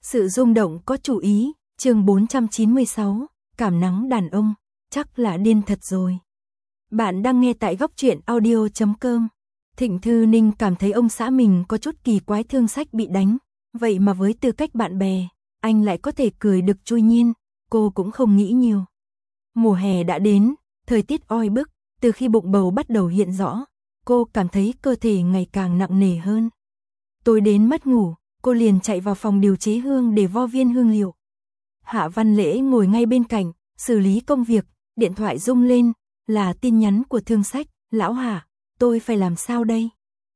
Sự rung động có chủ ý, chương 496, cảm nắng đàn ông, chắc là điên thật rồi. Bạn đang nghe tại góc truyện audio.com. Thịnh Thư Ninh cảm thấy ông xã mình có chút kỳ quái, Thương Sách bị đánh, vậy mà với tư cách bạn bè, anh lại có thể cười được trôi nhiên, cô cũng không nghĩ nhiều. Mùa hè đã đến, thời tiết oi bức, từ khi bụng bầu bắt đầu hiện rõ, cô cảm thấy cơ thể ngày càng nặng nề hơn. Tối đến mất ngủ, cô liền chạy vào phòng điều chế hương để vo viên hương liệu. Hạ Văn Lễ ngồi ngay bên cạnh, xử lý công việc, điện thoại rung lên, là tin nhắn của Thương Sách. Lão Hạ, tôi phải làm sao đây?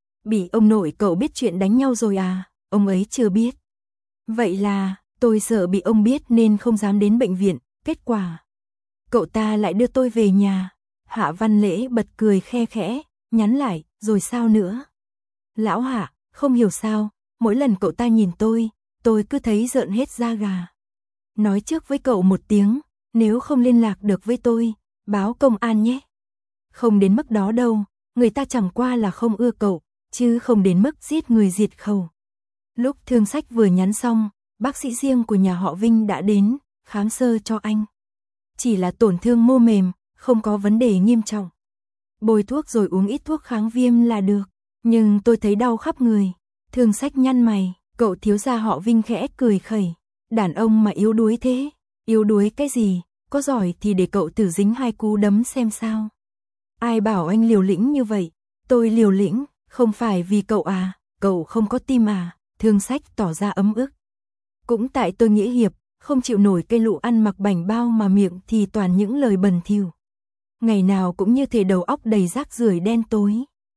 Bị ông nội cậu biết chuyện đánh nhau rồi à? Ông ấy chưa biết. Vậy là, tôi sợ bị ông biết nên không dám đến bệnh viện, kết quả cậu ta lại đưa tôi về nhà. Hạ Văn Lễ bật cười khe khẽ, nhắn lại, rồi sao nữa? Lão Hạ, không hiểu sao, mỗi lần cậu ta nhìn tôi cứ thấy rợn hết da gà. Nói trước với cậu một tiếng, nếu không liên lạc được với tôi, báo công an nhé. Không đến mức đó đâu, người ta chẳng qua là không ưa cậu, chứ không đến mức giết người diệt khẩu. Lúc Thương Sách vừa nhắn xong, bác sĩ riêng của nhà họ Vinh đã đến, khám sơ cho anh. Chỉ là tổn thương mô mềm, không có vấn đề nghiêm trọng. Bôi thuốc rồi uống ít thuốc kháng viêm là được, nhưng tôi thấy đau khắp người. Thương Sách nhăn mày, cậu thiếu gia họ Vinh khẽ cười khẩy. Đàn ông mà yếu đuối thế, yếu đuối cái gì, có giỏi thì để cậu thử dính 2 cú đấm xem sao. Ai bảo anh liều lĩnh như vậy? Tôi liều lĩnh, không phải vì cậu à, cậu không có tim à? Thương Sách tỏ ra ấm ức. Cũng tại tôi nghĩa hiệp, không chịu nổi cây lụ ăn mặc bảnh bao mà miệng thì toàn những lời bẩn thỉu. Ngày nào cũng như thể đầu óc đầy rác rưởi đen tối.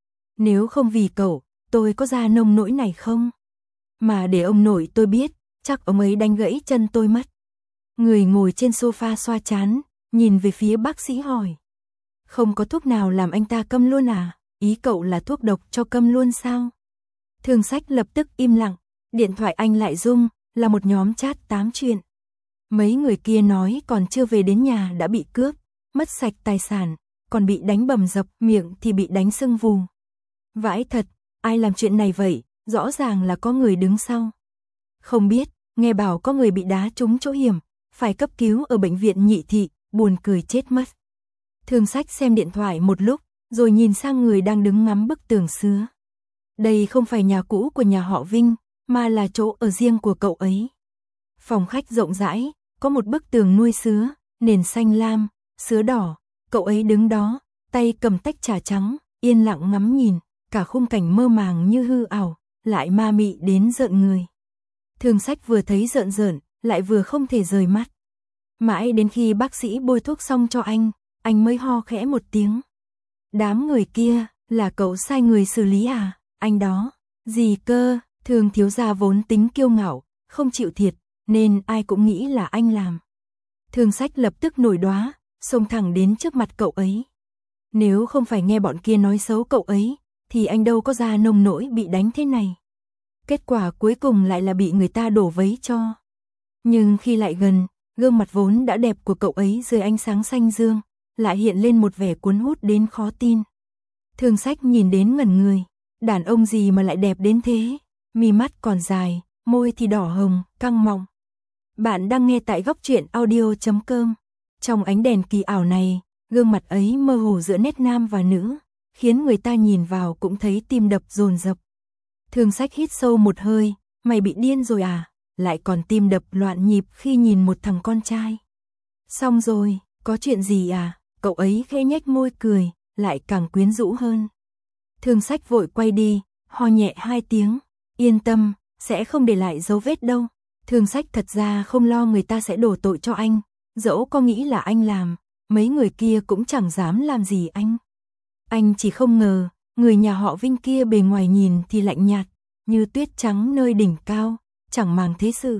Nếu không vì cậu, tôi có ra nông nỗi này không? Mà để ông nội tôi biết, chắc ông ấy đánh gãy chân tôi mất. Người ngồi trên sofa xoa trán, nhìn về phía bác sĩ hỏi. Không có thuốc nào làm anh ta câm luôn à? Ý cậu là thuốc độc cho câm luôn sao? Thương Sách lập tức im lặng, điện thoại anh lại rung, là một nhóm chat 8 chuyện. Mấy người kia nói còn chưa về đến nhà đã bị cướp, mất sạch tài sản, còn bị đánh bầm dập, miệng thì bị đánh sưng vù. Vãi thật, ai làm chuyện này vậy? Rõ ràng là có người đứng sau. Không biết, nghe bảo có người bị đá trúng chỗ hiểm, phải cấp cứu ở bệnh viện Nhị Thị, buồn cười chết mất. Thương Sách xem điện thoại một lúc, rồi nhìn sang người đang đứng ngắm bức tường sứa. Đây không phải nhà cũ của nhà họ Vinh, mà là chỗ ở riêng của cậu ấy. Phòng khách rộng rãi, có một bức tường nuôi sứa, nền xanh lam, sứa đỏ, cậu ấy đứng đó, tay cầm tách trà trắng, yên lặng ngắm nhìn, cả khung cảnh mơ màng như hư ảo, lại ma mị đến rợn người. Thương Sách vừa thấy rợn rợn, lại vừa không thể rời mắt. Mãi đến khi bác sĩ bôi thuốc xong cho anh mới ho khẽ một tiếng. Đám người kia, là cậu sai người xử lý à? Anh đó, gì cơ? Thương thiếu gia vốn tính kiêu ngạo, không chịu thiệt, nên ai cũng nghĩ là anh làm. Thương Sách lập tức nổi đoá, xông thẳng đến trước mặt cậu ấy. Nếu không phải nghe bọn kia nói xấu cậu ấy, thì anh đâu có ra nông nỗi bị đánh thế này. Kết quả cuối cùng lại là bị người ta đổ vấy cho. Nhưng khi lại gần, gương mặt vốn đã đẹp của cậu ấy dưới ánh sáng xanh dương, lại hiện lên một vẻ cuốn hút đến khó tin. Thương Sách nhìn đến ngẩn người, đàn ông gì mà lại đẹp đến thế, mi mắt còn dài, môi thì đỏ hồng, căng mọng. Bạn đang nghe tại góc truyện audio.com. Trong ánh đèn kỳ ảo này, gương mặt ấy mơ hồ giữa nét nam và nữ, khiến người ta nhìn vào cũng thấy tim đập dồn dập. Thương Sách hít sâu một hơi, mày bị điên rồi à? Lại còn tim đập loạn nhịp khi nhìn một thằng con trai. Xong rồi, có chuyện gì à? Cậu ấy khẽ nhếch môi cười, lại càng quyến rũ hơn. Thương Sách vội quay đi, ho nhẹ 2 tiếng, yên tâm, sẽ không để lại dấu vết đâu. Thương Sách thật ra không lo người ta sẽ đổ tội cho anh, dẫu có nghĩ là anh làm, mấy người kia cũng chẳng dám làm gì anh. Anh chỉ không ngờ, người nhà họ Vinh kia bề ngoài nhìn thì lạnh nhạt, như tuyết trắng nơi đỉnh cao, chẳng màng thế sự.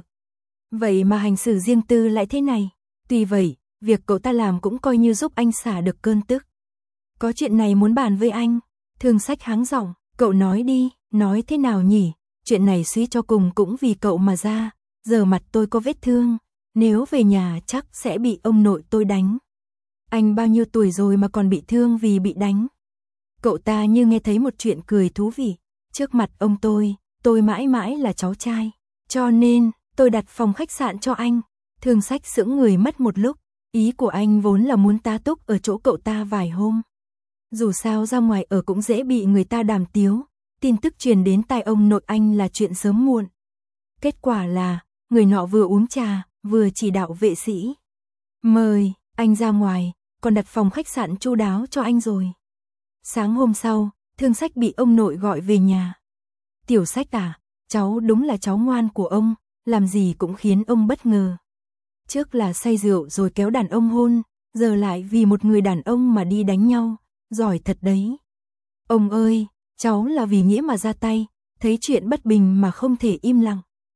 Vậy mà hành xử riêng tư lại thế này. Tuy vậy, việc cậu ta làm cũng coi như giúp anh xả được cơn tức. Có chuyện này muốn bàn với anh. Thương Sách hắng giọng, cậu nói đi, nói thế nào nhỉ? Chuyện này suy cho cùng cũng vì cậu mà ra, giờ mặt tôi có vết thương, nếu về nhà chắc sẽ bị ông nội tôi đánh. Anh bao nhiêu tuổi rồi mà còn bị thương vì bị đánh? Cậu ta như nghe thấy một chuyện cười thú vị. Trước mặt ông tôi mãi mãi là cháu trai, cho nên tôi đặt phòng khách sạn cho anh. Thương Sách sững người mất một lúc, ý của anh vốn là muốn tá túc ở chỗ cậu ta vài hôm. Dù sao ra ngoài ở cũng dễ bị người ta đàm tiếu, tin tức truyền đến tai ông nội anh là chuyện sớm muộn. Kết quả là, người nọ vừa uống trà, vừa chỉ đạo vệ sĩ. Mời, anh ra ngoài, còn đặt phòng khách sạn chu đáo cho anh rồi. Sáng hôm sau, Thương Sách bị ông nội gọi về nhà. Tiểu Sách à, cháu đúng là cháu ngoan của ông, làm gì cũng khiến ông bất ngờ. Trước là say rượu rồi kéo đàn ông hôn, giờ lại vì một người đàn ông mà đi đánh nhau, giỏi thật đấy. Ông ơi, cháu là vì nghĩa mà ra tay, thấy chuyện bất bình mà không thể im lặng.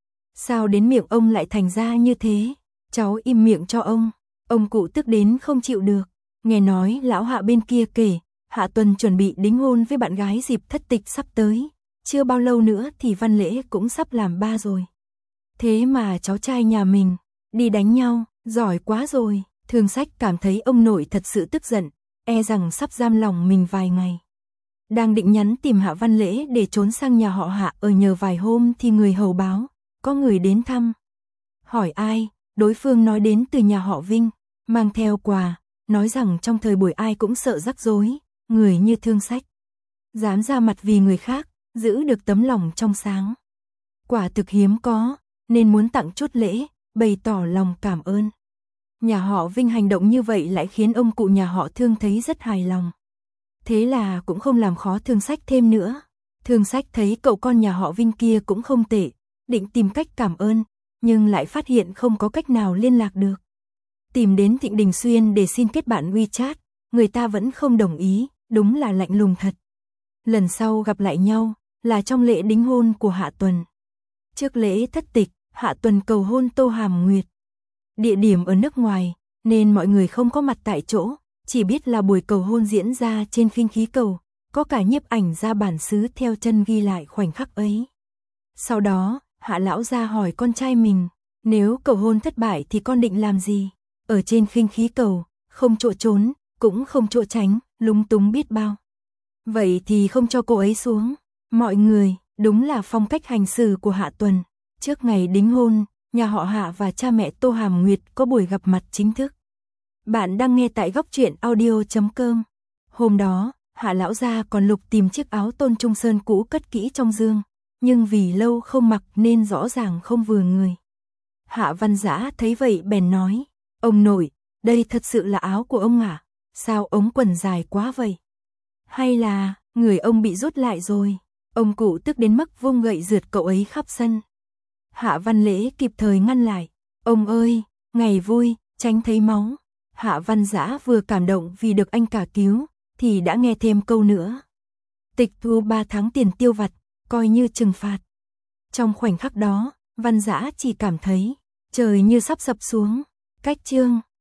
Sao đến miệng ông lại thành ra như thế? Cháu im miệng cho ông. Ông cụ tức đến không chịu được. Nghe nói lão Hạ bên kia kể, Hạ Tuần chuẩn bị đính hôn với bạn gái dịp thất tịch sắp tới. Chưa bao lâu nữa thì văn lễ cũng sắp làm ba rồi. Thế mà cháu trai nhà mình đi đánh nhau, giỏi quá rồi. Thương Sách cảm thấy ông nội thật sự tức giận, e rằng sắp giam lòng mình vài ngày. Đang định nhắn tìm Hạ Văn Lễ để trốn sang nhà họ Hạ ở nhờ vài hôm thì người hầu báo, có người đến thăm. Hỏi ai, đối phương nói đến từ nhà họ Vinh, mang theo quà, nói rằng trong thời buổi ai cũng sợ rắc rối, người như Thương Sách dám ra mặt vì người khác, giữ được tấm lòng trong sáng. Quả thực hiếm có, nên muốn tặng chút lễ, bày tỏ lòng cảm ơn. Nhà họ Vinh hành động như vậy lại khiến ông cụ nhà họ Thương thấy rất hài lòng. Thế là cũng không làm khó Thương Sách thêm nữa. Thương Sách thấy cậu con nhà họ Vinh kia cũng không tệ, định tìm cách cảm ơn, nhưng lại phát hiện không có cách nào liên lạc được. Tìm đến Thịnh Đình Xuyên để xin kết bạn WeChat, người ta vẫn không đồng ý, đúng là lạnh lùng thật. Lần sau gặp lại nhau, là trong lễ đính hôn của Hạ Tuần. Trước lễ thất tịch, Hạ Tuần cầu hôn Tô Hàm Nguyệt. Địa điểm ở nước ngoài, nên mọi người không có mặt tại chỗ, chỉ biết là buổi cầu hôn diễn ra trên khinh khí cầu, có cả nhiếp ảnh ra bản xứ theo chân ghi lại khoảnh khắc ấy. Sau đó, Hạ lão gia hỏi con trai mình, nếu cầu hôn thất bại thì con định làm gì? Ở trên khinh khí cầu, không chỗ trốn, cũng không chỗ tránh, lúng túng biết bao. Vậy thì không cho cô ấy xuống. Mọi người, đúng là phong cách hành xử của Hạ Tuần. Trước ngày đính hôn, nhà họ Hạ và cha mẹ Tô Hàm Nguyệt có buổi gặp mặt chính thức. Bạn đang nghe tại góc truyện audio.com. Hôm đó, Hạ lão gia còn lục tìm chiếc áo Tôn Trung Sơn cũ cất kỹ trong giường, nhưng vì lâu không mặc nên rõ ràng không vừa người. Hạ Văn Dã thấy vậy bèn nói, ông nội, đây thật sự là áo của ông à? Sao ống quần dài quá vậy? Hay là, người ông bị rút lại rồi? Ông cụ tức đến mức vung gậy rượt cậu ấy khắp sân. Hạ Văn Lễ kịp thời ngăn lại, ông ơi, ngày vui, tránh thấy máu. Hạ Văn Dã vừa cảm động vì được anh cả cứu, thì đã nghe thêm câu nữa. Tịch thu 3 tháng tiền tiêu vặt, coi như trừng phạt. Trong khoảnh khắc đó, Văn Dã chỉ cảm thấy trời như sắp sập xuống. Cách chương